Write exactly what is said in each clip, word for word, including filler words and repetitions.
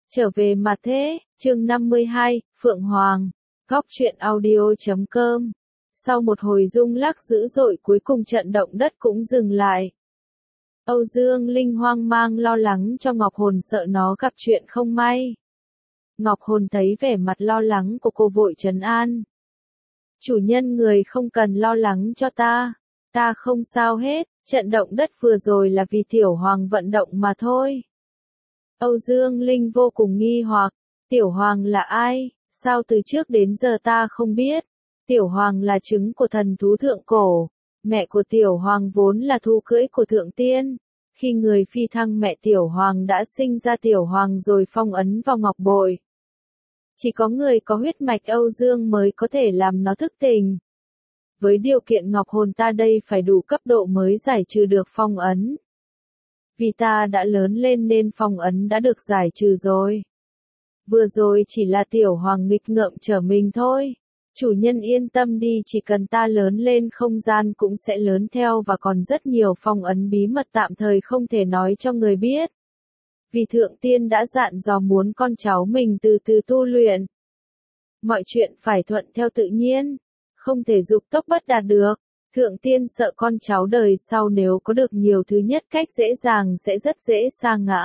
Trở về mà thế, chương năm mươi hai, Phượng Hoàng, góc truyện audio chấm com. Sau một hồi rung lắc dữ dội cuối cùng trận động đất cũng dừng lại. Âu Dương Linh hoang mang lo lắng cho Ngọc Hồn sợ nó gặp chuyện không may. Ngọc Hồn thấy vẻ mặt lo lắng của cô vội trấn an. Chủ nhân người không cần lo lắng cho ta, ta không sao hết, trận động đất vừa rồi là vì Tiểu Hoàng vận động mà thôi. Âu Dương Linh vô cùng nghi hoặc, Tiểu Hoàng là ai, sao từ trước đến giờ ta không biết. Tiểu Hoàng là trứng của thần thú thượng cổ, mẹ của Tiểu Hoàng vốn là thú cưỡi của thượng tiên. Khi người phi thăng mẹ Tiểu Hoàng đã sinh ra Tiểu Hoàng rồi phong ấn vào ngọc bội. Chỉ có người có huyết mạch Âu Dương mới có thể làm nó thức tỉnh. Với điều kiện Ngọc Hồn ta đây phải đủ cấp độ mới giải trừ được phong ấn. Vì ta đã lớn lên nên phong ấn đã được giải trừ rồi. Vừa rồi chỉ là Tiểu Hoàng nghịch ngợm trở mình thôi. Chủ nhân yên tâm đi, chỉ cần ta lớn lên không gian cũng sẽ lớn theo và còn rất nhiều phong ấn bí mật tạm thời không thể nói cho người biết. Vì thượng tiên đã dặn dò muốn con cháu mình từ từ tu luyện. Mọi chuyện phải thuận theo tự nhiên, không thể dục tốc bất đạt được. Thượng tiên sợ con cháu đời sau nếu có được nhiều thứ nhất cách dễ dàng sẽ rất dễ sa ngã.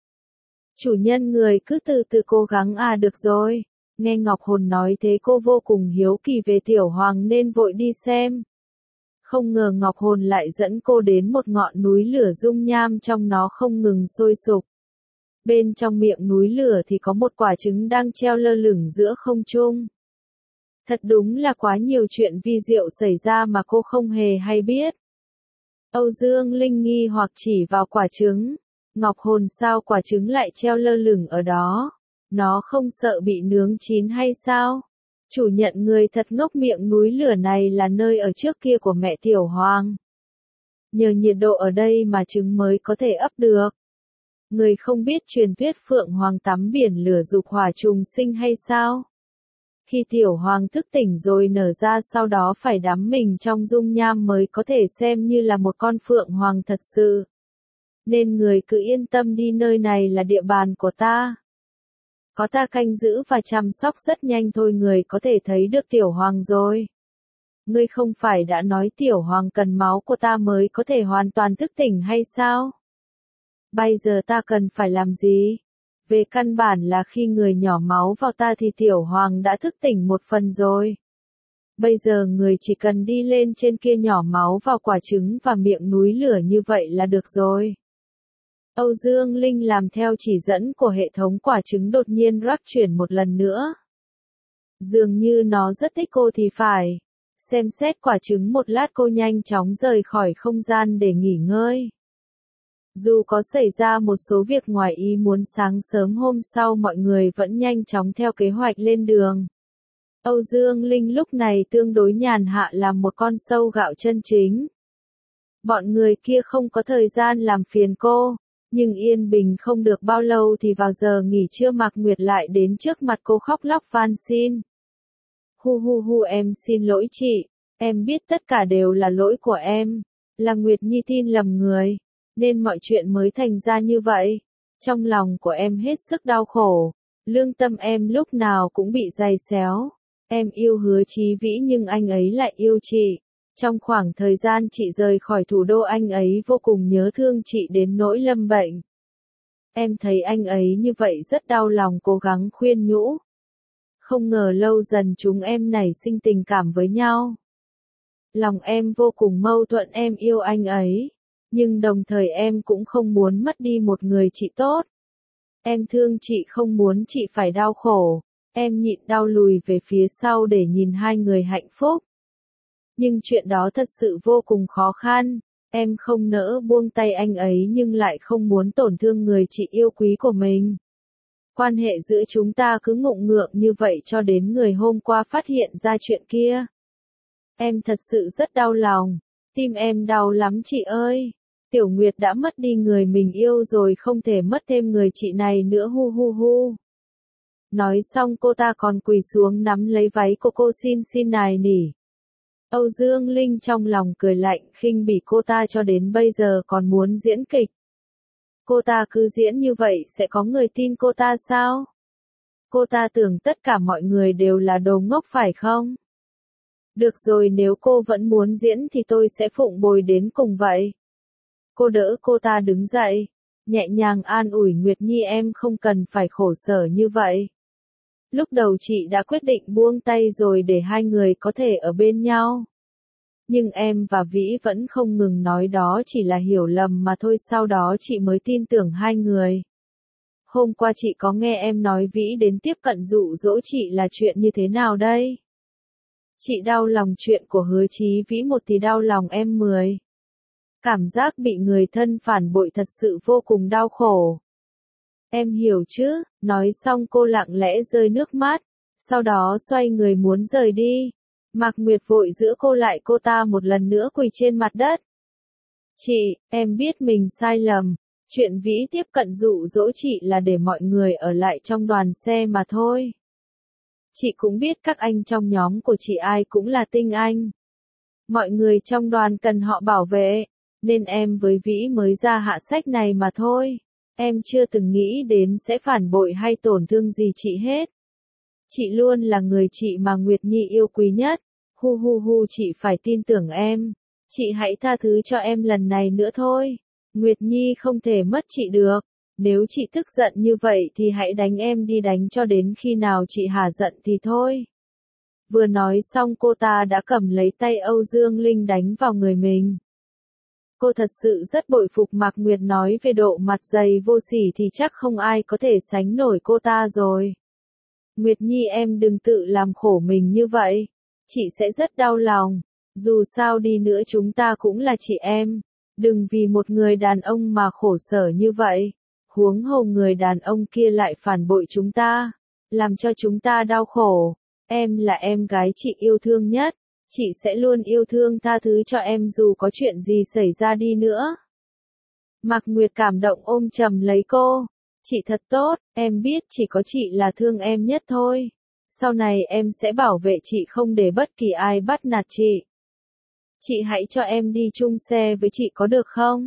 Chủ nhân người cứ từ từ cố gắng à được rồi. Nghe Ngọc Hồn nói thế cô vô cùng hiếu kỳ về Tiểu Hoàng nên vội đi xem. Không ngờ Ngọc Hồn lại dẫn cô đến một ngọn núi lửa dung nham trong nó không ngừng sôi sục. Bên trong miệng núi lửa thì có một quả trứng đang treo lơ lửng giữa không trung. Thật đúng là quá nhiều chuyện vi diệu xảy ra mà cô không hề hay biết. Âu Dương Linh nghi hoặc chỉ vào quả trứng. Ngọc Hồn sao quả trứng lại treo lơ lửng ở đó? Nó không sợ bị nướng chín hay sao? Chủ nhận người thật ngốc, miệng núi lửa này là nơi ở trước kia của mẹ Tiểu Hoàng. Nhờ nhiệt độ ở đây mà trứng mới có thể ấp được. Người không biết truyền thuyết Phượng Hoàng tắm biển lửa dục hỏa trùng sinh hay sao? Khi Tiểu Hoàng thức tỉnh rồi nở ra sau đó phải đắm mình trong dung nham mới có thể xem như là một con Phượng Hoàng thật sự. Nên người cứ yên tâm đi, nơi này là địa bàn của ta. Có ta canh giữ và chăm sóc rất nhanh thôi người có thể thấy được Tiểu Hoàng rồi. Ngươi không phải đã nói Tiểu Hoàng cần máu của ta mới có thể hoàn toàn thức tỉnh hay sao? Bây giờ ta cần phải làm gì? Về căn bản là khi người nhỏ máu vào ta thì Tiểu Hoàng đã thức tỉnh một phần rồi. Bây giờ người chỉ cần đi lên trên kia nhỏ máu vào quả trứng và miệng núi lửa như vậy là được rồi. Âu Dương Linh làm theo chỉ dẫn của hệ thống quả trứng đột nhiên rắc chuyển một lần nữa. Dường như nó rất thích cô thì phải. Xem xét quả trứng một lát cô nhanh chóng rời khỏi không gian để nghỉ ngơi. Dù có xảy ra một số việc ngoài ý muốn sáng sớm hôm sau mọi người vẫn nhanh chóng theo kế hoạch lên đường. Âu Dương Linh lúc này tương đối nhàn hạ làm một con sâu gạo chân chính. Bọn người kia không có thời gian làm phiền cô, nhưng yên bình không được bao lâu thì vào giờ nghỉ trưa Mạc Nguyệt lại đến trước mặt cô khóc lóc van xin. Hu hu hu, em xin lỗi chị, em biết tất cả đều là lỗi của em, là Nguyệt Nhi tin lầm người. Nên mọi chuyện mới thành ra như vậy. Trong lòng của em hết sức đau khổ. Lương tâm em lúc nào cũng bị giày xéo. Em yêu Hứa Chí Vĩ nhưng anh ấy lại yêu chị. Trong khoảng thời gian chị rời khỏi thủ đô anh ấy vô cùng nhớ thương chị đến nỗi lâm bệnh. Em thấy anh ấy như vậy rất đau lòng, cố gắng khuyên nhủ. Không ngờ lâu dần chúng em nảy sinh tình cảm với nhau. Lòng em vô cùng mâu thuẫn, em yêu anh ấy. Nhưng đồng thời em cũng không muốn mất đi một người chị tốt. Em thương chị không muốn chị phải đau khổ. Em nhịn đau lùi về phía sau để nhìn hai người hạnh phúc. Nhưng chuyện đó thật sự vô cùng khó khăn. Em không nỡ buông tay anh ấy nhưng lại không muốn tổn thương người chị yêu quý của mình. Quan hệ giữa chúng ta cứ ngụng ngượng như vậy cho đến người hôm qua phát hiện ra chuyện kia. Em thật sự rất đau lòng. Tim em đau lắm chị ơi. Tiểu Nguyệt đã mất đi người mình yêu rồi, không thể mất thêm người chị này nữa, hu hu hu. Nói xong cô ta còn quỳ xuống nắm lấy váy của cô xin xin nài nỉ. Âu Dương Linh trong lòng cười lạnh khinh bỉ cô ta cho đến bây giờ còn muốn diễn kịch. Cô ta cứ diễn như vậy sẽ có người tin cô ta sao? Cô ta tưởng tất cả mọi người đều là đồ ngốc phải không? Được rồi, nếu cô vẫn muốn diễn thì tôi sẽ phụng bồi đến cùng vậy. Cô đỡ cô ta đứng dậy, nhẹ nhàng an ủi Nguyệt Nhi, em không cần phải khổ sở như vậy. Lúc đầu chị đã quyết định buông tay rồi để hai người có thể ở bên nhau. Nhưng em và Vĩ vẫn không ngừng nói đó chỉ là hiểu lầm mà thôi, sau đó chị mới tin tưởng hai người. Hôm qua chị có nghe em nói Vĩ đến tiếp cận dụ dỗ chị là chuyện như thế nào đây? Chị đau lòng chuyện của Hứa Chí Vĩ một thì đau lòng em mười. Cảm giác bị người thân phản bội thật sự vô cùng đau khổ. Em hiểu chứ, nói xong cô lặng lẽ rơi nước mắt, sau đó xoay người muốn rời đi. Mạc Nguyệt vội giữ cô lại, cô ta một lần nữa quỳ trên mặt đất. Chị, em biết mình sai lầm, chuyện Vĩ tiếp cận dụ dỗ chị là để mọi người ở lại trong đoàn xe mà thôi. Chị cũng biết các anh trong nhóm của chị ai cũng là tinh anh. Mọi người trong đoàn cần họ bảo vệ, nên em với Vĩ mới ra hạ sách này mà thôi. Em chưa từng nghĩ đến sẽ phản bội hay tổn thương gì chị hết. Chị luôn là người chị mà Nguyệt Nhi yêu quý nhất. Hu hu hu, chị phải tin tưởng em. Chị hãy tha thứ cho em lần này nữa thôi. Nguyệt Nhi không thể mất chị được. Nếu chị tức giận như vậy thì hãy đánh em đi, đánh cho đến khi nào chị hả giận thì thôi. Vừa nói xong cô ta đã cầm lấy tay Âu Dương Linh đánh vào người mình. Cô thật sự rất bội phục Mạc Nguyệt, nói về độ mặt dày vô sỉ thì chắc không ai có thể sánh nổi cô ta rồi. Nguyệt Nhi, em đừng tự làm khổ mình như vậy. Chị sẽ rất đau lòng. Dù sao đi nữa chúng ta cũng là chị em. Đừng vì một người đàn ông mà khổ sở như vậy. Huống hồ người đàn ông kia lại phản bội chúng ta, làm cho chúng ta đau khổ. Em là em gái chị yêu thương nhất. Chị sẽ luôn yêu thương tha thứ cho em dù có chuyện gì xảy ra đi nữa. Mạc Nguyệt cảm động ôm chầm lấy cô. Chị thật tốt, em biết chỉ có chị là thương em nhất thôi. Sau này em sẽ bảo vệ chị, không để bất kỳ ai bắt nạt chị. Chị hãy cho em đi chung xe với chị có được không?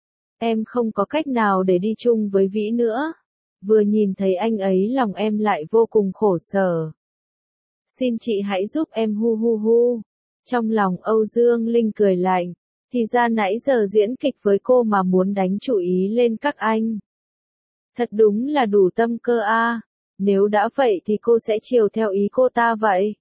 Em không có cách nào để đi chung với Vĩ nữa. Vừa nhìn thấy anh ấy lòng em lại vô cùng khổ sở. Xin chị hãy giúp em, hu hu hu. Trong lòng Âu Dương Linh cười lạnh. Thì ra nãy giờ diễn kịch với cô mà muốn đánh chủ ý lên các anh. Thật đúng là đủ tâm cơ a. À. Nếu đã vậy thì cô sẽ chiều theo ý cô ta vậy.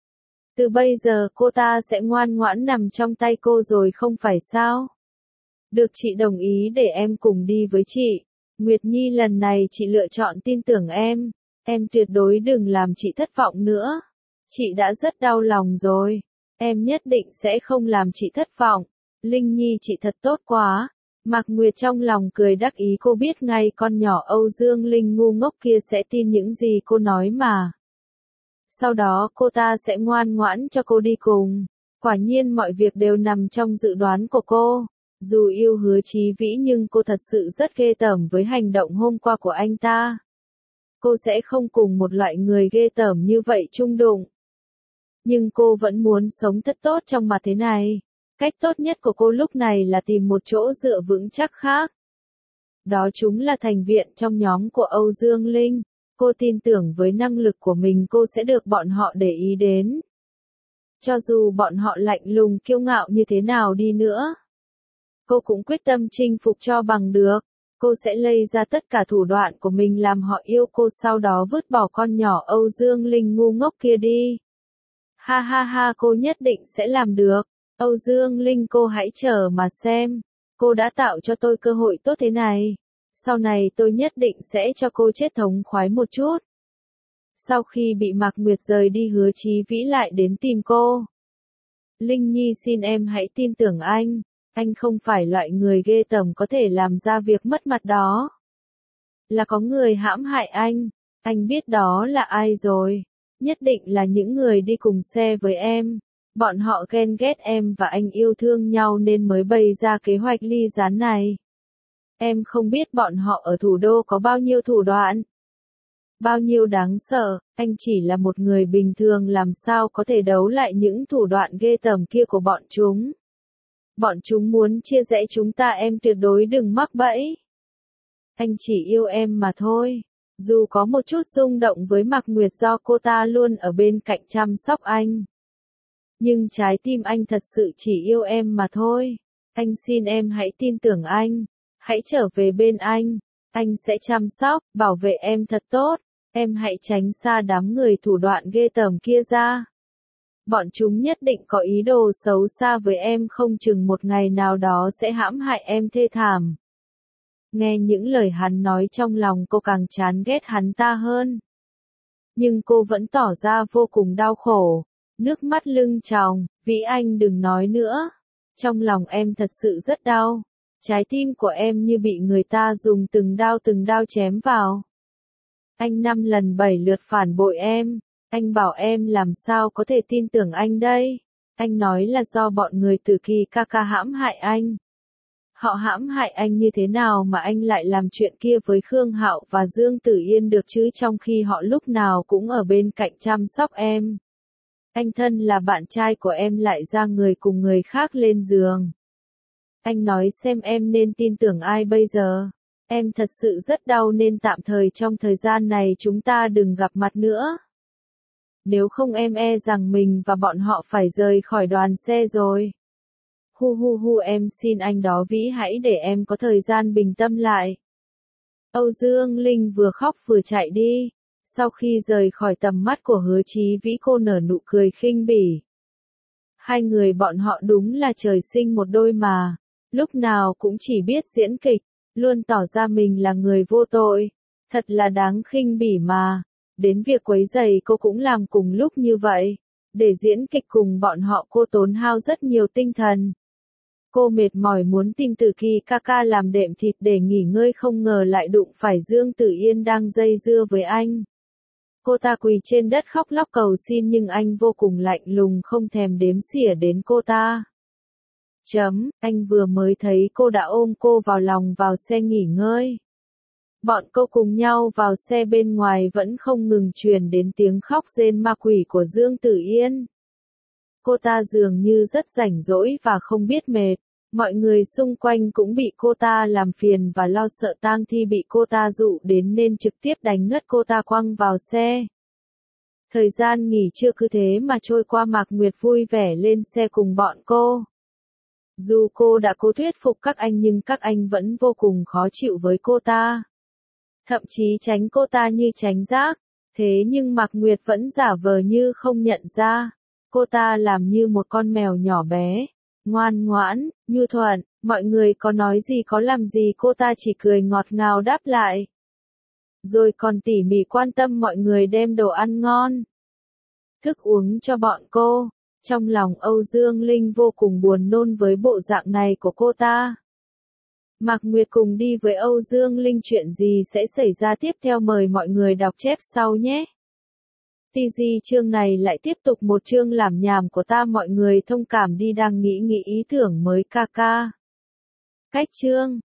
Từ bây giờ cô ta sẽ ngoan ngoãn nằm trong tay cô rồi không phải sao? Được, chị đồng ý để em cùng đi với chị. Nguyệt Nhi, lần này chị lựa chọn tin tưởng em. Em tuyệt đối đừng làm chị thất vọng nữa. Chị đã rất đau lòng rồi. Em nhất định sẽ không làm chị thất vọng. Linh Nhi, chị thật tốt quá. Mạc Nguyệt trong lòng cười đắc ý, cô biết ngay con nhỏ Âu Dương Linh ngu ngốc kia sẽ tin những gì cô nói mà. Sau đó cô ta sẽ ngoan ngoãn cho cô đi cùng. Quả nhiên mọi việc đều nằm trong dự đoán của cô. Dù yêu Hứa Chí Vĩ nhưng cô thật sự rất ghê tởm với hành động hôm qua của anh ta. Cô sẽ không cùng một loại người ghê tởm như vậy chung đụng. Nhưng cô vẫn muốn sống thật tốt trong mặt thế này. Cách tốt nhất của cô lúc này là tìm một chỗ dựa vững chắc khác. Đó chúng là thành viên trong nhóm của Âu Dương Linh. Cô tin tưởng với năng lực của mình cô sẽ được bọn họ để ý đến. Cho dù bọn họ lạnh lùng kiêu ngạo như thế nào đi nữa. Cô cũng quyết tâm chinh phục cho bằng được. Cô sẽ lây ra tất cả thủ đoạn của mình làm họ yêu cô, sau đó vứt bỏ con nhỏ Âu Dương Linh ngu ngốc kia đi. Ha ha ha, cô nhất định sẽ làm được. Âu Dương Linh, cô hãy chờ mà xem. Cô đã tạo cho tôi cơ hội tốt thế này. Sau này tôi nhất định sẽ cho cô chết thống khoái một chút. Sau khi bị Mạc Nguyệt rời đi, Hứa Chí Vĩ lại đến tìm cô. Linh Nhi, xin em hãy tin tưởng anh. Anh không phải loại người ghê tởm có thể làm ra việc mất mặt đó. Là có người hãm hại anh. Anh biết đó là ai rồi. Nhất định là những người đi cùng xe với em. Bọn họ ghen ghét em và anh yêu thương nhau nên mới bày ra kế hoạch ly gián này. Em không biết bọn họ ở thủ đô có bao nhiêu thủ đoạn. Bao nhiêu đáng sợ, anh chỉ là một người bình thường làm sao có thể đấu lại những thủ đoạn ghê tởm kia của bọn chúng. Bọn chúng muốn chia rẽ chúng ta, em tuyệt đối đừng mắc bẫy. Anh chỉ yêu em mà thôi. Dù có một chút rung động với Mạc Nguyệt do cô ta luôn ở bên cạnh chăm sóc anh. Nhưng trái tim anh thật sự chỉ yêu em mà thôi. Anh xin em hãy tin tưởng anh. Hãy trở về bên anh. Anh sẽ chăm sóc, bảo vệ em thật tốt. Em hãy tránh xa đám người thủ đoạn ghê tởm kia ra. Bọn chúng nhất định có ý đồ xấu xa với em, không chừng một ngày nào đó sẽ hãm hại em thê thảm. Nghe những lời hắn nói trong lòng cô càng chán ghét hắn ta hơn. Nhưng cô vẫn tỏ ra vô cùng đau khổ. Nước mắt lưng tròng, Vĩ Anh đừng nói nữa. Trong lòng em thật sự rất đau. Trái tim của em như bị người ta dùng từng đao từng đao chém vào. Anh năm lần bảy lượt phản bội em. Anh bảo em làm sao có thể tin tưởng anh đây. Anh nói là do bọn người Tử Kỳ ca ca hãm hại anh. Họ hãm hại anh như thế nào mà anh lại làm chuyện kia với Khương Hạo và Dương Tử Yên được chứ, trong khi họ lúc nào cũng ở bên cạnh chăm sóc em. Anh thân là bạn trai của em lại ra người cùng người khác lên giường. Anh nói xem em nên tin tưởng ai bây giờ. Em thật sự rất đau nên tạm thời trong thời gian này chúng ta đừng gặp mặt nữa. Nếu không em e rằng mình và bọn họ phải rời khỏi đoàn xe rồi. Hu hu hu, em xin anh đó Vĩ, hãy để em có thời gian bình tâm lại. Âu Dương Linh vừa khóc vừa chạy đi. Sau khi rời khỏi tầm mắt của Hứa Chí Vĩ, cô nở nụ cười khinh bỉ. Hai người bọn họ đúng là trời sinh một đôi mà. Lúc nào cũng chỉ biết diễn kịch, luôn tỏ ra mình là người vô tội. Thật là đáng khinh bỉ mà. Đến việc quấy rầy cô cũng làm cùng lúc như vậy. Để diễn kịch cùng bọn họ cô tốn hao rất nhiều tinh thần. Cô mệt mỏi muốn tìm Tử Kỳ ca ca làm đệm thịt để nghỉ ngơi, không ngờ lại đụng phải Dương Tử Yên đang dây dưa với anh. Cô ta quỳ trên đất khóc lóc cầu xin nhưng anh vô cùng lạnh lùng, không thèm đếm xỉa đến cô ta. Chấm, anh vừa mới thấy cô đã ôm cô vào lòng vào xe nghỉ ngơi. Bọn cô cùng nhau vào xe, bên ngoài vẫn không ngừng truyền đến tiếng khóc rên ma quỷ của Dương Tử Yên. Cô ta dường như rất rảnh rỗi và không biết mệt. Mọi người xung quanh cũng bị cô ta làm phiền và lo sợ tang thi bị cô ta dụ đến nên trực tiếp đánh ngất cô ta quăng vào xe. Thời gian nghỉ trưa cứ thế mà trôi qua, Mạc Nguyệt vui vẻ lên xe cùng bọn cô. Dù cô đã cố thuyết phục các anh nhưng các anh vẫn vô cùng khó chịu với cô ta. Thậm chí tránh cô ta như tránh rác. Thế nhưng Mạc Nguyệt vẫn giả vờ như không nhận ra. Cô ta làm như một con mèo nhỏ bé, ngoan ngoãn, nhu thuận, mọi người có nói gì có làm gì cô ta chỉ cười ngọt ngào đáp lại. Rồi còn tỉ mỉ quan tâm mọi người đem đồ ăn ngon, thức uống cho bọn cô. Trong lòng Âu Dương Linh vô cùng buồn nôn với bộ dạng này của cô ta. Mạc Nguyệt cùng đi với Âu Dương Linh, chuyện gì sẽ xảy ra tiếp theo mời mọi người đọc chép sau nhé. tê giê chương này lại tiếp tục một chương làm nhảm của ta, mọi người thông cảm đi, đang nghĩ nghĩ ý tưởng mới ca ca. Cách chương